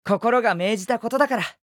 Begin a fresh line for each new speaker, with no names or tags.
心が命じたことだから。